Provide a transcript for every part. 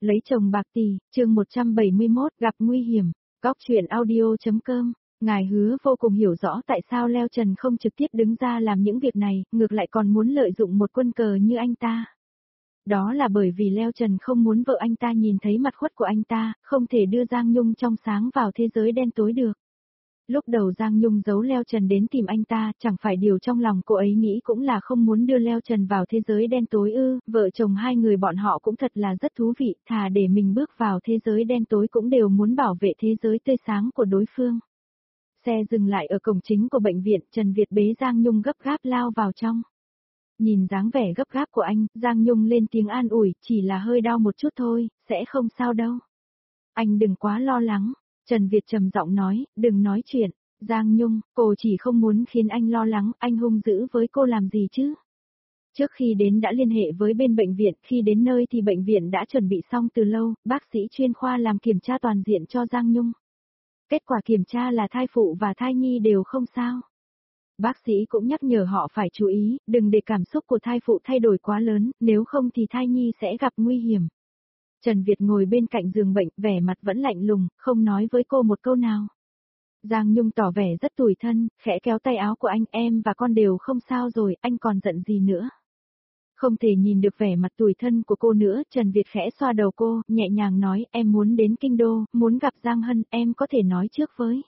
Lấy chồng bạc tỷ, chương 171, gặp nguy hiểm. Góc truyện audio.com. Ngài Hứa vô cùng hiểu rõ tại sao Leo Trần không trực tiếp đứng ra làm những việc này, ngược lại còn muốn lợi dụng một quân cờ như anh ta. Đó là bởi vì Leo Trần không muốn vợ anh ta nhìn thấy mặt khuất của anh ta, không thể đưa Giang Nhung trong sáng vào thế giới đen tối được. Lúc đầu Giang Nhung giấu Leo Trần đến tìm anh ta, chẳng phải điều trong lòng cô ấy nghĩ cũng là không muốn đưa Leo Trần vào thế giới đen tối ư, vợ chồng hai người bọn họ cũng thật là rất thú vị, thà để mình bước vào thế giới đen tối cũng đều muốn bảo vệ thế giới tươi sáng của đối phương. Xe dừng lại ở cổng chính của bệnh viện, Trần Việt bế Giang Nhung gấp gáp lao vào trong. Nhìn dáng vẻ gấp gáp của anh, Giang Nhung lên tiếng an ủi, chỉ là hơi đau một chút thôi, sẽ không sao đâu. Anh đừng quá lo lắng. Trần Việt trầm giọng nói, đừng nói chuyện, Giang Nhung, cô chỉ không muốn khiến anh lo lắng, anh hung dữ với cô làm gì chứ? Trước khi đến đã liên hệ với bên bệnh viện, khi đến nơi thì bệnh viện đã chuẩn bị xong từ lâu, bác sĩ chuyên khoa làm kiểm tra toàn diện cho Giang Nhung. Kết quả kiểm tra là thai phụ và thai nhi đều không sao. Bác sĩ cũng nhắc nhở họ phải chú ý, đừng để cảm xúc của thai phụ thay đổi quá lớn, nếu không thì thai nhi sẽ gặp nguy hiểm. Trần Việt ngồi bên cạnh giường bệnh, vẻ mặt vẫn lạnh lùng, không nói với cô một câu nào. Giang Nhung tỏ vẻ rất tủi thân, khẽ kéo tay áo của anh, em và con đều không sao rồi, anh còn giận gì nữa. Không thể nhìn được vẻ mặt tủi thân của cô nữa, Trần Việt khẽ xoa đầu cô, nhẹ nhàng nói, em muốn đến Kinh Đô, muốn gặp Giang Hân, em có thể nói trước với.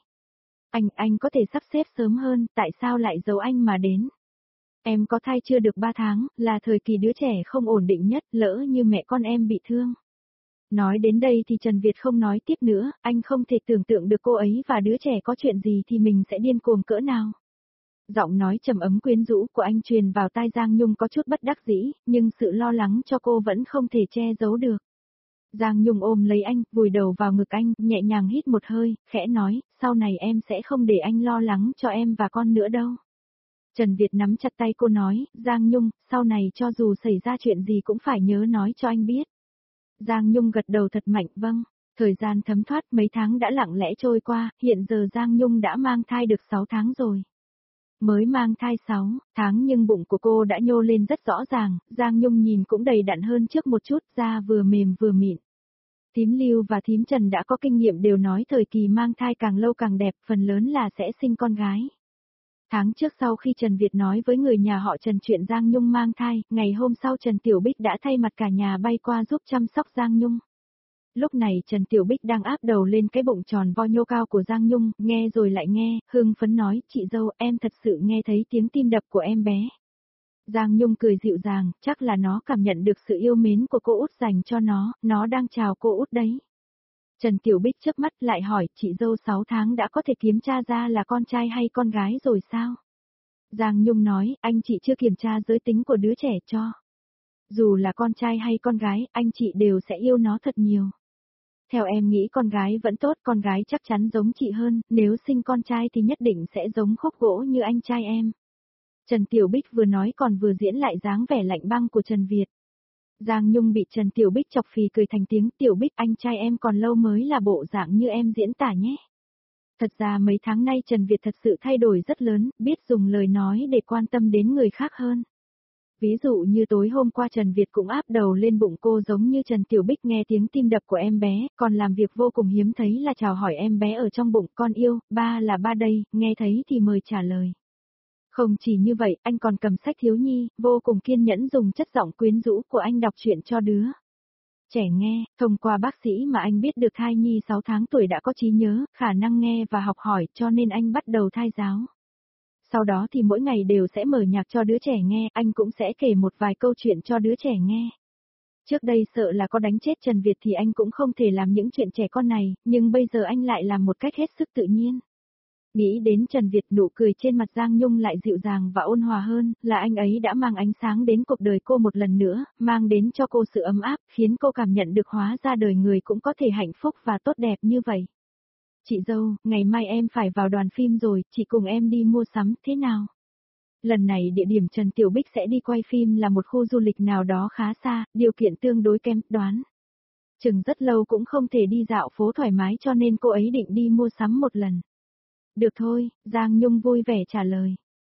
Anh có thể sắp xếp sớm hơn, tại sao lại giấu anh mà đến? Em có thai chưa được 3 tháng, là thời kỳ đứa trẻ không ổn định nhất, lỡ như mẹ con em bị thương. Nói đến đây thì Trần Việt không nói tiếp nữa, anh không thể tưởng tượng được cô ấy và đứa trẻ có chuyện gì thì mình sẽ điên cuồng cỡ nào. Giọng nói trầm ấm quyến rũ của anh truyền vào tai Giang Nhung có chút bất đắc dĩ, nhưng sự lo lắng cho cô vẫn không thể che giấu được. Giang Nhung ôm lấy anh, vùi đầu vào ngực anh, nhẹ nhàng hít một hơi, khẽ nói, sau này em sẽ không để anh lo lắng cho em và con nữa đâu. Trần Việt nắm chặt tay cô nói, Giang Nhung, sau này cho dù xảy ra chuyện gì cũng phải nhớ nói cho anh biết. Giang Nhung gật đầu thật mạnh, vâng. Thời gian thấm thoát mấy tháng đã lặng lẽ trôi qua, hiện giờ Giang Nhung đã mang thai được 6 tháng rồi. Mới mang thai 6 tháng nhưng bụng của cô đã nhô lên rất rõ ràng, Giang Nhung nhìn cũng đầy đặn hơn trước một chút, da vừa mềm vừa mịn. Thím Lưu và thím Trần đã có kinh nghiệm đều nói thời kỳ mang thai càng lâu càng đẹp, phần lớn là sẽ sinh con gái. Tháng trước sau khi Trần Việt nói với người nhà họ Trần chuyện Giang Nhung mang thai, ngày hôm sau Trần Tiểu Bích đã thay mặt cả nhà bay qua giúp chăm sóc Giang Nhung. Lúc này Trần Tiểu Bích đang áp đầu lên cái bụng tròn vo nhô cao của Giang Nhung, nghe rồi lại nghe, hưng phấn nói, chị dâu em thật sự nghe thấy tiếng tim đập của em bé. Giang Nhung cười dịu dàng, chắc là nó cảm nhận được sự yêu mến của cô út dành cho nó đang chào cô út đấy. Trần Tiểu Bích chớp mắt lại hỏi, chị dâu 6 tháng đã có thể kiểm tra ra là con trai hay con gái rồi sao? Giang Nhung nói, anh chị chưa kiểm tra giới tính của đứa trẻ cho. Dù là con trai hay con gái, anh chị đều sẽ yêu nó thật nhiều. Theo em nghĩ con gái vẫn tốt, con gái chắc chắn giống chị hơn, nếu sinh con trai thì nhất định sẽ giống khúc gỗ như anh trai em. Trần Tiểu Bích vừa nói còn vừa diễn lại dáng vẻ lạnh băng của Trần Việt. Giang Nhung bị Trần Tiểu Bích chọc phì cười thành tiếng, Tiểu Bích anh trai em còn lâu mới là bộ dạng như em diễn tả nhé. Thật ra mấy tháng nay Trần Việt thật sự thay đổi rất lớn, biết dùng lời nói để quan tâm đến người khác hơn. Ví dụ như tối hôm qua Trần Việt cũng áp đầu lên bụng cô giống như Trần Tiểu Bích nghe tiếng tim đập của em bé, còn làm việc vô cùng hiếm thấy là chào hỏi em bé ở trong bụng, con yêu, ba là ba đây, nghe thấy thì mời trả lời. Không chỉ như vậy, anh còn cầm sách thiếu nhi, vô cùng kiên nhẫn dùng chất giọng quyến rũ của anh đọc truyện cho đứa trẻ nghe, thông qua bác sĩ mà anh biết được thai nhi 6 tháng tuổi đã có trí nhớ, khả năng nghe và học hỏi cho nên anh bắt đầu thai giáo. Sau đó thì mỗi ngày đều sẽ mở nhạc cho đứa trẻ nghe, anh cũng sẽ kể một vài câu chuyện cho đứa trẻ nghe. Trước đây sợ là có đánh chết Trần Việt thì anh cũng không thể làm những chuyện trẻ con này, nhưng bây giờ anh lại làm một cách hết sức tự nhiên. Nghĩ đến Trần Việt, nụ cười trên mặt Giang Nhung lại dịu dàng và ôn hòa hơn, là anh ấy đã mang ánh sáng đến cuộc đời cô một lần nữa, mang đến cho cô sự ấm áp, khiến cô cảm nhận được hóa ra đời người cũng có thể hạnh phúc và tốt đẹp như vậy. Chị dâu, ngày mai em phải vào đoàn phim rồi, chị cùng em đi mua sắm, thế nào? Lần này địa điểm Trần Tiểu Bích sẽ đi quay phim là một khu du lịch nào đó khá xa, điều kiện tương đối kém, đoán. Chừng rất lâu cũng không thể đi dạo phố thoải mái cho nên cô ấy định đi mua sắm một lần. Được thôi, Giang Nhung vui vẻ trả lời.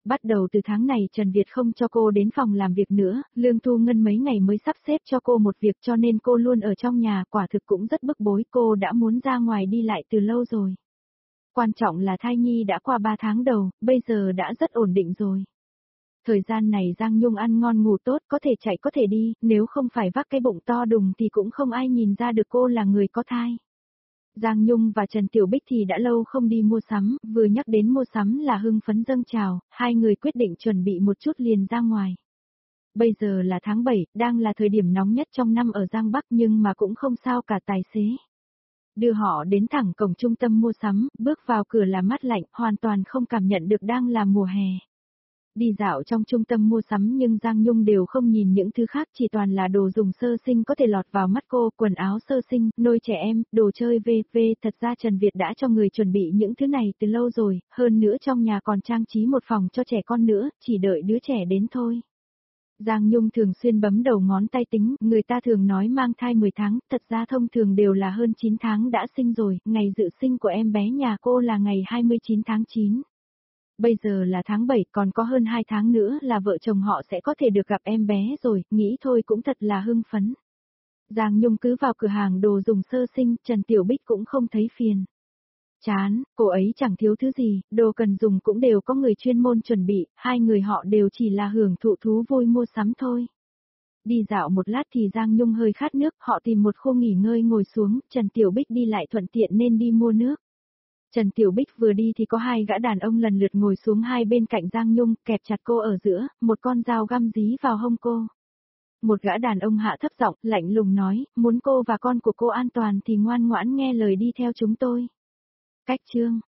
Bắt đầu từ tháng này Trần Việt không cho cô đến phòng làm việc nữa, Lương Thu Ngân mấy ngày mới sắp xếp cho cô một việc cho nên cô luôn ở trong nhà, quả thực cũng rất bức bối, cô đã muốn ra ngoài đi lại từ lâu rồi. Quan trọng là thai nhi đã qua 3 tháng đầu, bây giờ đã rất ổn định rồi. Thời gian này Giang Nhung ăn ngon ngủ tốt, có thể chạy có thể đi, nếu không phải vác cái bụng to đùng thì cũng không ai nhìn ra được cô là người có thai. Giang Nhung và Trần Tiểu Bích thì đã lâu không đi mua sắm, vừa nhắc đến mua sắm là hưng phấn dâng trào, hai người quyết định chuẩn bị một chút liền ra ngoài. Bây giờ là tháng 7, đang là thời điểm nóng nhất trong năm ở Giang Bắc nhưng mà cũng không sao cả tài xế. Đưa họ đến thẳng cổng trung tâm mua sắm, bước vào cửa là mát lạnh, hoàn toàn không cảm nhận được đang là mùa hè. Đi dạo trong trung tâm mua sắm nhưng Giang Nhung đều không nhìn những thứ khác, chỉ toàn là đồ dùng sơ sinh có thể lọt vào mắt cô, quần áo sơ sinh, nôi trẻ em, đồ chơi v.v. Thật ra Trần Việt đã cho người chuẩn bị những thứ này từ lâu rồi, hơn nữa trong nhà còn trang trí một phòng cho trẻ con nữa, chỉ đợi đứa trẻ đến thôi. Giang Nhung thường xuyên bấm đầu ngón tay tính, người ta thường nói mang thai 10 tháng, thật ra thông thường đều là hơn 9 tháng đã sinh rồi, ngày dự sinh của em bé nhà cô là ngày 29 tháng 9. Bây giờ là tháng 7, còn có hơn 2 tháng nữa là vợ chồng họ sẽ có thể được gặp em bé rồi, nghĩ thôi cũng thật là hưng phấn. Giang Nhung cứ vào cửa hàng đồ dùng sơ sinh, Trần Tiểu Bích cũng không thấy phiền. Chán, cô ấy chẳng thiếu thứ gì, đồ cần dùng cũng đều có người chuyên môn chuẩn bị, hai người họ đều chỉ là hưởng thụ thú vui mua sắm thôi. Đi dạo một lát thì Giang Nhung hơi khát nước, họ tìm một khu nghỉ ngơi ngồi xuống, Trần Tiểu Bích đi lại thuận tiện nên đi mua nước. Trần Tiểu Bích vừa đi thì có hai gã đàn ông lần lượt ngồi xuống hai bên cạnh Giang Nhung, kẹp chặt cô ở giữa, một con dao găm dí vào hông cô. Một gã đàn ông hạ thấp giọng, lạnh lùng nói, muốn cô và con của cô an toàn thì ngoan ngoãn nghe lời đi theo chúng tôi. Cách chương